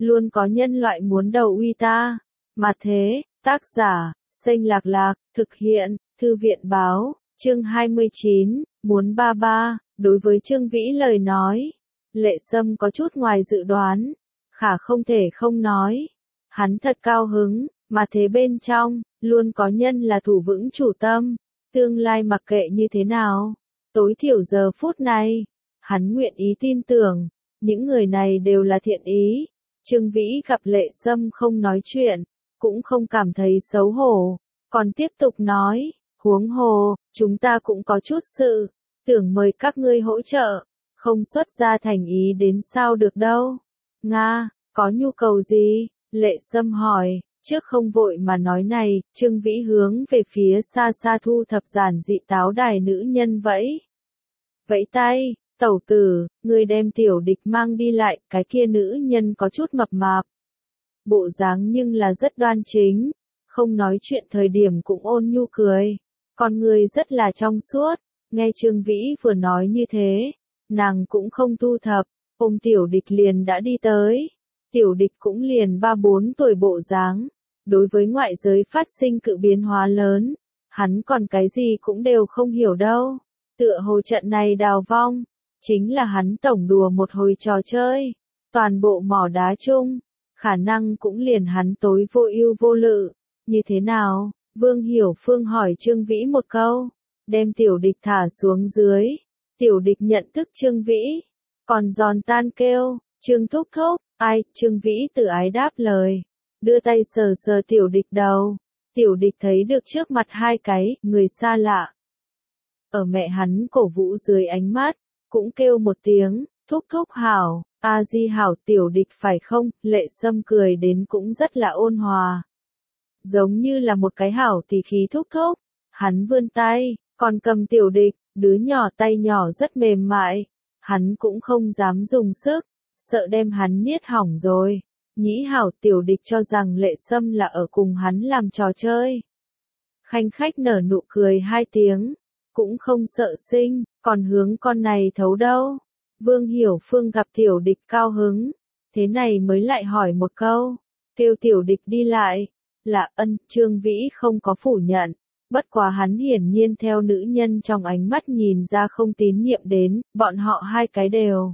luôn có nhân loại muốn đầu uy ta. Mà thế, tác giả, Xanh Lạc Lạc, thực hiện, Thư viện báo, chương 29, muốn ba ba. Đối với Trương Vĩ lời nói, Lệ Sâm có chút ngoài dự đoán, khả không thể không nói. Hắn thật cao hứng, mà thế bên trong, luôn có nhân là thủ vững chủ tâm, tương lai mặc kệ như thế nào, tối thiểu giờ phút này, hắn nguyện ý tin tưởng, những người này đều là thiện ý. Trương Vĩ gặp Lệ Sâm không nói chuyện, cũng không cảm thấy xấu hổ, còn tiếp tục nói, huống hồ, chúng ta cũng có chút sự, tưởng mời các ngươi hỗ trợ, không xuất ra thành ý đến sao được đâu. Nga, có nhu cầu gì? Lệ Sâm hỏi, trước không vội mà nói này, Trương Vĩ hướng về phía xa xa thu thập giản dị táo đài nữ nhân vẫy tay, tẩu tử, người đem Tiểu Địch mang đi lại, cái kia nữ nhân có chút mập mạp. Bộ dáng nhưng là rất đoan chính, không nói chuyện thời điểm cũng ôn nhu cười, con người rất là trong suốt. Nghe Trương Vĩ vừa nói như thế, nàng cũng không thu thập, ôm Tiểu Địch liền đã đi tới. Tiểu Địch cũng liền 3-4 tuổi bộ dáng, đối với ngoại giới phát sinh cự biến hóa lớn, hắn còn cái gì cũng đều không hiểu đâu. Tựa hồ trận này đào vong, chính là hắn tổng đùa một hồi trò chơi, toàn bộ mỏ đá chung, khả năng cũng liền hắn tối vô ưu vô lự. Như thế nào? Vương Hiểu Phương hỏi Trương Vĩ một câu, đem Tiểu Địch thả xuống dưới. Tiểu Địch nhận thức Trương Vĩ, còn giòn tan kêu, Trương thúc thúc. Ai? Trương Vĩ tự ái đáp lời, đưa tay sờ sờ Tiểu Địch đầu. Tiểu Địch thấy được trước mặt hai cái người xa lạ, ở mẹ hắn cổ vũ dưới ánh mắt, cũng kêu một tiếng, thúc thúc hảo, a di hảo. Tiểu Địch phải không? Lệ Sâm cười đến cũng rất là ôn hòa, giống như là một cái hảo tỷ khí thúc thúc. Hắn vươn tay, còn cầm Tiểu Địch, đứa nhỏ tay nhỏ rất mềm mại, hắn cũng không dám dùng sức, sợ đem hắn niết hỏng rồi. Nhĩ hảo. Tiểu Địch cho rằng Lệ Sâm là ở cùng hắn làm trò chơi. Khanh khách nở nụ cười 2 tiếng, cũng không sợ sinh, còn hướng con này thấu đâu. Vương Hiểu Phương gặp Tiểu Địch cao hứng, thế này mới lại hỏi một câu, kêu Tiểu Địch đi lại, là ân. Trương Vĩ không có phủ nhận, bất quá hắn hiển nhiên theo nữ nhân trong ánh mắt nhìn ra không tín nhiệm đến, bọn họ hai cái đều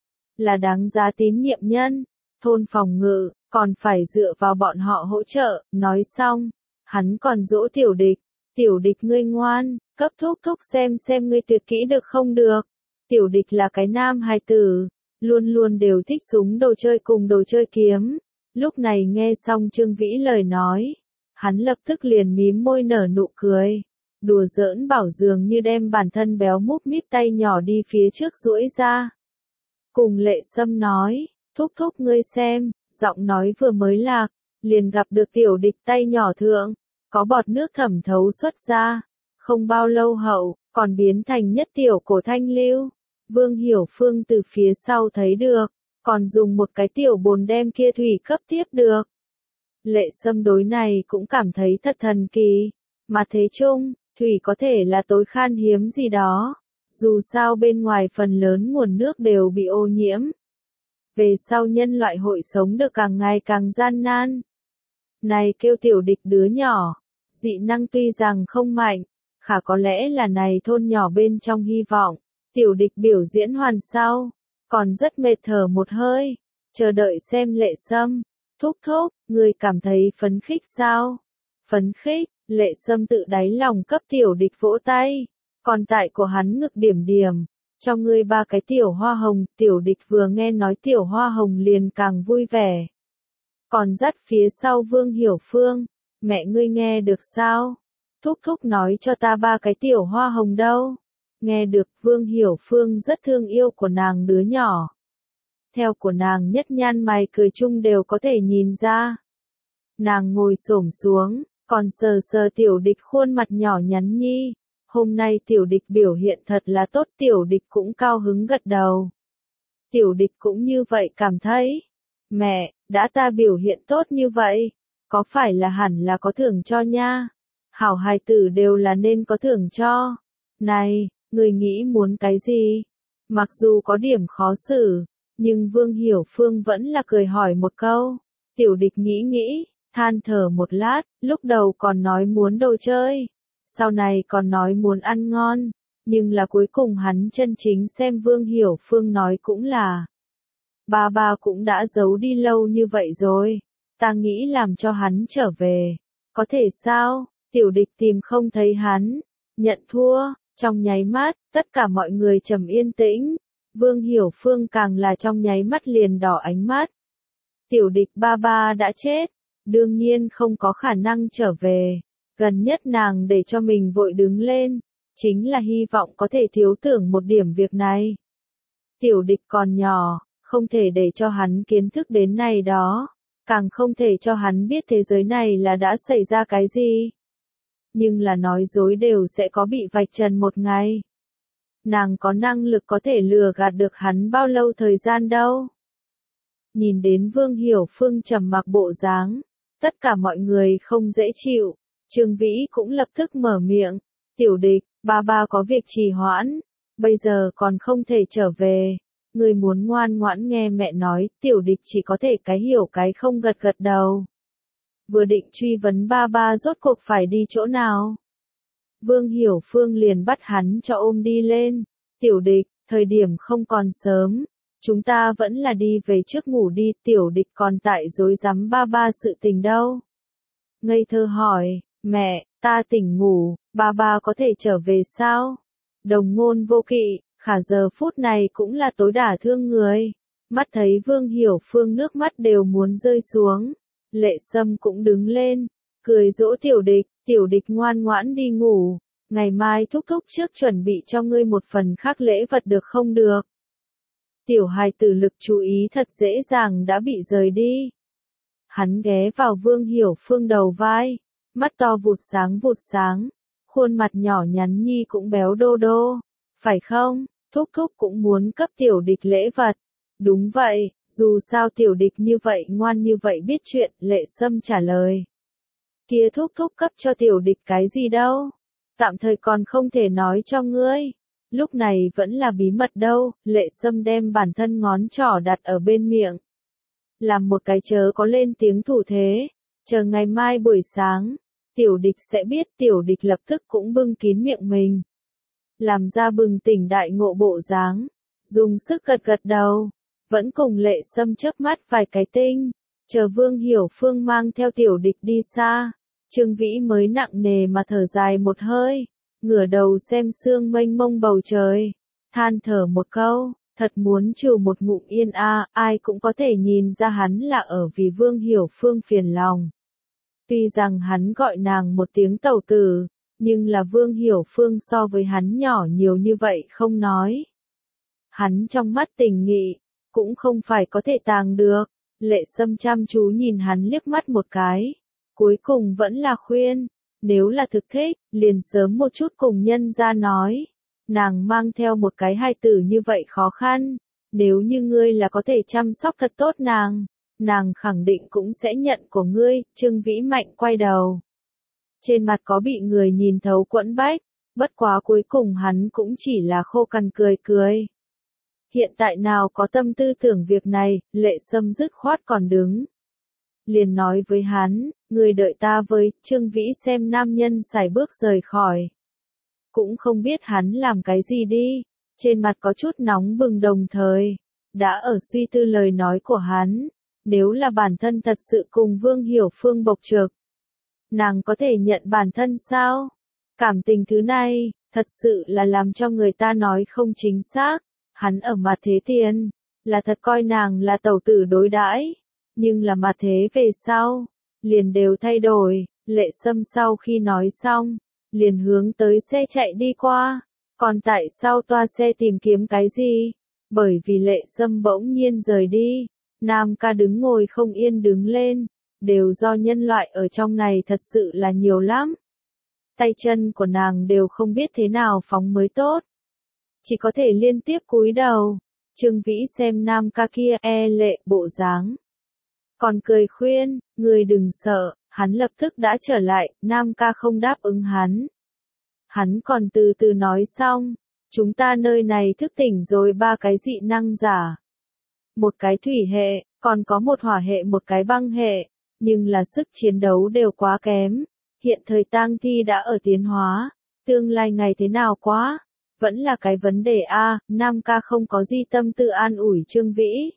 là đáng giá tín nhiệm nhân, thôn phòng ngự, còn phải dựa vào bọn họ hỗ trợ. Nói xong, hắn còn dỗ Tiểu Địch, Tiểu Địch ngươi ngoan, cấp thúc thúc xem ngươi tuyệt kỹ được không được. Tiểu Địch là cái nam hài tử, luôn luôn đều thích súng đồ chơi cùng đồ chơi kiếm. Lúc này nghe xong Trương Vĩ lời nói, hắn lập tức liền mím môi nở nụ cười, đùa giỡn bảo dường như đem bản thân béo múp míp tay nhỏ đi phía trước duỗi ra. Cùng Lệ Sâm nói, thúc thúc ngươi xem, giọng nói vừa mới lạc, liền gặp được Tiểu Địch tay nhỏ thượng, có bọt nước thẩm thấu xuất ra, không bao lâu hậu, còn biến thành nhất tiểu cổ thanh lưu. Vương Hiểu Phương từ phía sau thấy được, còn dùng một cái tiểu bồn đem kia thủy cấp tiếp được. Lệ Sâm đối này cũng cảm thấy thật thần kỳ, mà thế chung, thủy có thể là tối khan hiếm gì đó, dù sao bên ngoài phần lớn nguồn nước đều bị ô nhiễm. Về sau nhân loại hội sống được càng ngày càng gian nan. Này kêu Tiểu Địch đứa nhỏ, dị năng tuy rằng không mạnh, khả có lẽ là này thôn nhỏ bên trong hy vọng. Tiểu Địch biểu diễn hoàn sau, còn rất mệt thở một hơi, chờ đợi xem Lệ Sâm. Thúc thúc, người cảm thấy phấn khích sao? Phấn khích. Lệ Sâm tự đáy lòng cấp Tiểu Địch vỗ tay, còn tại của hắn ngực điểm điểm, cho ngươi 3 cái tiểu hoa hồng. Tiểu Địch vừa nghe nói tiểu hoa hồng liền càng vui vẻ, còn dắt phía sau Vương Hiểu Phương, mẹ ngươi nghe được sao? Thúc thúc nói cho ta 3 cái tiểu hoa hồng đâu. Nghe được. Vương Hiểu Phương rất thương yêu của nàng đứa nhỏ, theo của nàng nhất nhan mày cười chung đều có thể nhìn ra. Nàng ngồi xổm xuống, còn sờ sờ Tiểu Địch khuôn mặt nhỏ nhắn nhi. Hôm nay Tiểu Địch biểu hiện thật là tốt. Tiểu Địch cũng cao hứng gật đầu. Tiểu Địch cũng như vậy cảm thấy. Mẹ, đã ta biểu hiện tốt như vậy, có phải là hẳn là có thưởng cho nha? Hảo hài tử đều là nên có thưởng cho. Này, người nghĩ muốn cái gì? Mặc dù có điểm khó xử, Nhưng Vương Hiểu Phương vẫn là cười hỏi một câu. Tiểu địch nghĩ nghĩ, than thở một lát, lúc đầu còn nói muốn đồ chơi, sau này còn nói muốn ăn ngon, nhưng là cuối cùng hắn chân chính xem Vương Hiểu Phương nói cũng là. Ba cũng đã giấu đi lâu như vậy rồi, ta nghĩ làm cho hắn trở về. Có thể sao? Tiểu địch tìm không thấy hắn, nhận thua, trong nháy mắt, tất cả mọi người trầm yên tĩnh, Vương Hiểu Phương càng là trong nháy mắt liền đỏ ánh mắt. Tiểu địch ba đã chết, đương nhiên không có khả năng trở về, gần nhất nàng để cho mình vội đứng lên, chính là hy vọng có thể thiếu tưởng một điểm việc này. Tiểu địch còn nhỏ, không thể để cho hắn kiến thức đến này đó, càng không thể cho hắn biết thế giới này là đã xảy ra cái gì. Nhưng là nói dối đều sẽ có bị vạch trần một ngày. Nàng có năng lực có thể lừa gạt được hắn bao lâu thời gian đâu. Nhìn đến Vương Hiểu Phương trầm mặc bộ dáng, tất cả mọi người không dễ chịu, Trương Vĩ cũng lập tức mở miệng, tiểu địch, ba có việc trì hoãn, bây giờ còn không thể trở về, người muốn ngoan ngoãn nghe mẹ nói, tiểu địch chỉ có thể cái hiểu cái không gật gật đầu. Vừa định truy vấn ba rốt cuộc phải đi chỗ nào. Vương Hiểu Phương liền bắt hắn cho ôm đi lên, tiểu địch, thời điểm không còn sớm. Chúng ta vẫn là đi về trước ngủ đi, tiểu địch còn tại dối rắm ba sự tình đâu. Ngây thơ hỏi, mẹ, ta tỉnh ngủ, ba có thể trở về sao? Đồng ngôn vô kỵ, khả giờ phút này cũng là tối đả thương người. Mắt thấy Vương Hiểu Phương nước mắt đều muốn rơi xuống. Lệ Sâm cũng đứng lên, cười dỗ tiểu địch ngoan ngoãn đi ngủ. Ngày mai thúc thúc trước chuẩn bị cho ngươi một phần khác lễ vật được không được? Tiểu hài tử lực chú ý thật dễ dàng đã bị rời đi. Hắn ghé vào Vương Hiểu Phương đầu vai, mắt to vụt sáng, khuôn mặt nhỏ nhắn nhi cũng béo đô đô. Phải không, thúc thúc cũng muốn cấp tiểu địch lễ vật. Đúng vậy, dù sao tiểu địch như vậy ngoan như vậy biết chuyện, Lệ Sâm trả lời. Kia thúc thúc cấp cho tiểu địch cái gì đâu? Tạm thời còn không thể nói cho ngươi. Lúc này vẫn là bí mật đâu, Lệ Sâm đem bản thân ngón trỏ đặt ở bên miệng. Làm một cái chớ có lên tiếng thủ thế, chờ ngày mai buổi sáng, tiểu địch sẽ biết, tiểu địch lập tức cũng bưng kín miệng mình. Làm ra bừng tỉnh đại ngộ bộ dáng, dùng sức gật gật đầu, vẫn cùng Lệ Sâm chớp mắt vài cái tinh, chờ Vương Hiểu Phương mang theo tiểu địch đi xa, Trương Vĩ mới nặng nề mà thở dài một hơi. Ngửa đầu xem sương mênh mông bầu trời, than thở một câu, thật muốn trừ một ngụm yên ai cũng có thể nhìn ra hắn là ở vì Vương Hiểu Phương phiền lòng. Tuy rằng hắn gọi nàng một tiếng tẩu tử, nhưng là Vương Hiểu Phương so với hắn nhỏ nhiều như vậy không nói. Hắn trong mắt tình nghị, cũng không phải có thể tàng được, Lệ Sâm chăm chú nhìn hắn liếc mắt một cái, cuối cùng vẫn là khuyên. Nếu là thực thích, liền sớm một chút cùng nhân ra nói. Nàng mang theo một cái hài tử như vậy khó khăn. Nếu như ngươi là có thể chăm sóc thật tốt nàng khẳng định cũng sẽ nhận của ngươi. Trương Vĩ Mạnh quay đầu. Trên mặt có bị người nhìn thấu quẫn bách, bất quá cuối cùng hắn cũng chỉ là khô cằn cười. Hiện tại nào có tâm tư tưởng việc này, Lệ Sâm dứt khoát còn đứng. Liền nói với hắn, người đợi ta với, Trương Vĩ xem nam nhân sải bước rời khỏi. Cũng không biết hắn làm cái gì đi, trên mặt có chút nóng bừng đồng thời, đã ở suy tư lời nói của hắn, nếu là bản thân thật sự cùng Vương Hiểu Phương bộc trực. Nàng có thể nhận bản thân sao? Cảm tình thứ này, thật sự là làm cho người ta nói không chính xác, hắn ở mặt thế tiền, là thật coi nàng là tẩu tử đối đãi. Nhưng là mà thế về sau, liền đều thay đổi, Lệ Sâm sau khi nói xong, liền hướng tới xe chạy đi qua, còn tại sao toa xe tìm kiếm cái gì? Bởi vì Lệ Sâm bỗng nhiên rời đi, Nam ca đứng ngồi không yên đứng lên, đều do nhân loại ở trong này thật sự là nhiều lắm. Tay chân của nàng đều không biết thế nào phóng mới tốt. Chỉ có thể liên tiếp cúi đầu, Trương Vĩ xem Nam ca kia lệ bộ dáng. Còn cười khuyên, người đừng sợ, hắn lập tức đã trở lại, Nam ca không đáp ứng hắn. Hắn còn từ từ nói xong, chúng ta nơi này thức tỉnh rồi 3 cái dị năng giả. một cái thủy hệ, còn có một hỏa hệ một cái băng hệ, nhưng là sức chiến đấu đều quá kém. Hiện thời tang thi đã ở tiến hóa, tương lai ngày thế nào quá, vẫn là cái vấn đề a. Nam ca không có gì tâm tư an ủi Trương Vĩ.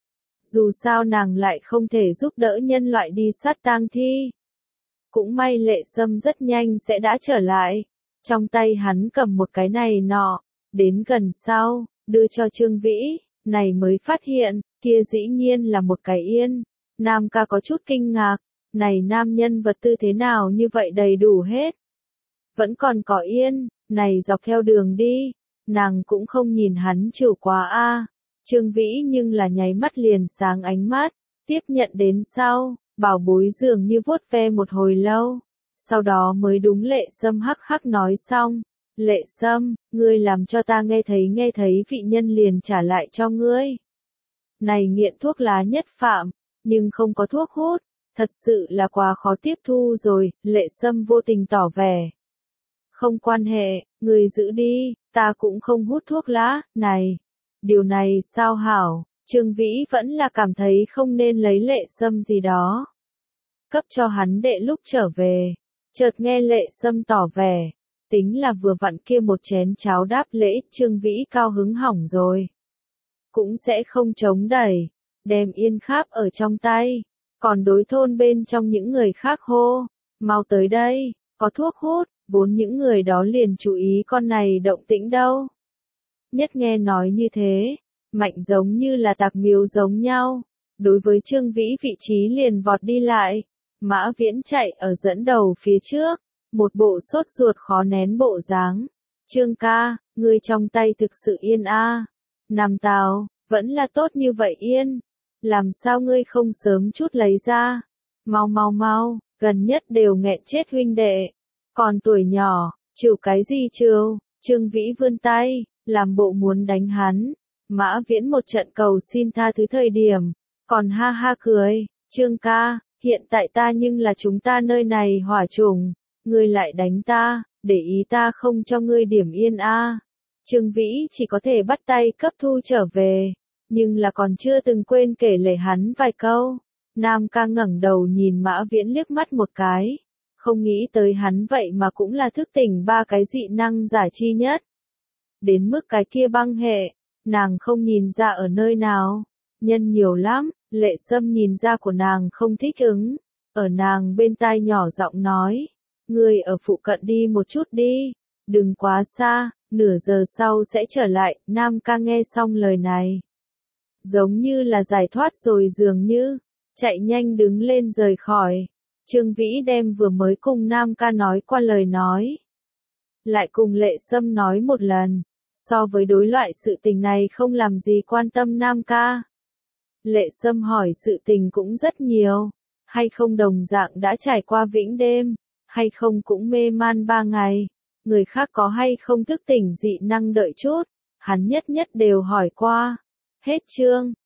Dù sao nàng lại không thể giúp đỡ nhân loại đi sát tang thi. Cũng may Lệ Sâm rất nhanh sẽ đã trở lại. Trong tay hắn cầm một cái này nọ, đến gần sau, đưa cho Trương Vĩ, này mới phát hiện, kia dĩ nhiên là một cái yên. Nam ca có chút kinh ngạc, này nam nhân vật tư thế nào như vậy đầy đủ hết. Vẫn còn có yên, này dọc theo đường đi, nàng cũng không nhìn hắn chịu quá a. Trương Vĩ nhưng là nháy mắt liền sáng ánh mắt, tiếp nhận đến sau, bảo bối dường như vuốt ve một hồi lâu, sau đó mới đúng Lệ Sâm hắc hắc nói xong, Lệ Sâm, ngươi làm cho ta nghe thấy vị nhân liền trả lại cho ngươi. Này nghiện thuốc lá nhất phạm, nhưng không có thuốc hút, thật sự là quá khó tiếp thu rồi, Lệ Sâm vô tình tỏ vẻ. Không quan hệ, ngươi giữ đi, ta cũng không hút thuốc lá, này. Điều này sao hảo, Trương Vĩ vẫn là cảm thấy không nên lấy Lệ Sâm gì đó. Cấp cho hắn đệ lúc trở về, chợt nghe Lệ Sâm tỏ vẻ, tính là vừa vặn kia một chén cháo đáp lễ, Trương Vĩ cao hứng hỏng rồi. Cũng sẽ không chống đẩy, đem yên kháp ở trong tay, còn đối thôn bên trong những người khác hô, mau tới đây, có thuốc hút, vốn những người đó liền chú ý con này động tĩnh đâu. Nhất nghe nói như thế, Mạnh giống như là tạc miếu giống nhau, đối với Trương Vĩ vị trí liền vọt đi lại, Mã Viễn chạy ở dẫn đầu phía trước, một bộ sốt ruột khó nén bộ dáng. Trương ca, ngươi trong tay thực sự yên a. Nam Tào, vẫn là tốt như vậy yên, làm sao ngươi không sớm chút lấy ra, mau, gần nhất đều nghẹn chết huynh đệ, còn tuổi nhỏ, chịu cái gì chịu, Trương Vĩ vươn tay, làm bộ muốn đánh hắn, Mã Viễn một trận cầu xin tha thứ thời điểm, còn ha ha cười, Trương ca, hiện tại ta nhưng là chúng ta nơi này hỏa chủng, ngươi lại đánh ta, để ý ta không cho ngươi điểm yên a. Trương Vĩ chỉ có thể bắt tay cấp thu trở về, nhưng là còn chưa từng quên kể lể hắn vài câu. Nam ca ngẩng đầu nhìn Mã Viễn liếc mắt một cái, không nghĩ tới hắn vậy mà cũng là thức tỉnh ba cái dị năng giả chi nhất. Đến mức cái kia băng hệ, nàng không nhìn ra ở nơi nào, nhân nhiều lắm, Lệ Sâm nhìn ra của nàng không thích ứng, ở nàng bên tai nhỏ giọng nói, ngươi ở phụ cận đi một chút đi, đừng quá xa, nửa giờ sau sẽ trở lại. Nam ca nghe xong lời này, giống như là giải thoát rồi dường như, chạy nhanh đứng lên rời khỏi. Trương Vĩ đem vừa mới cùng Nam ca nói qua lời nói, lại cùng Lệ Sâm nói một lần, so với đối loại sự tình này không làm gì quan tâm Nam ca. Lệ Sâm hỏi sự tình cũng rất nhiều, hay không đồng dạng đã trải qua vĩnh đêm, hay không cũng mê man 3 ngày, người khác có hay không thức tỉnh dị năng đợi chút, hắn nhất nhất đều hỏi qua. Hết chương.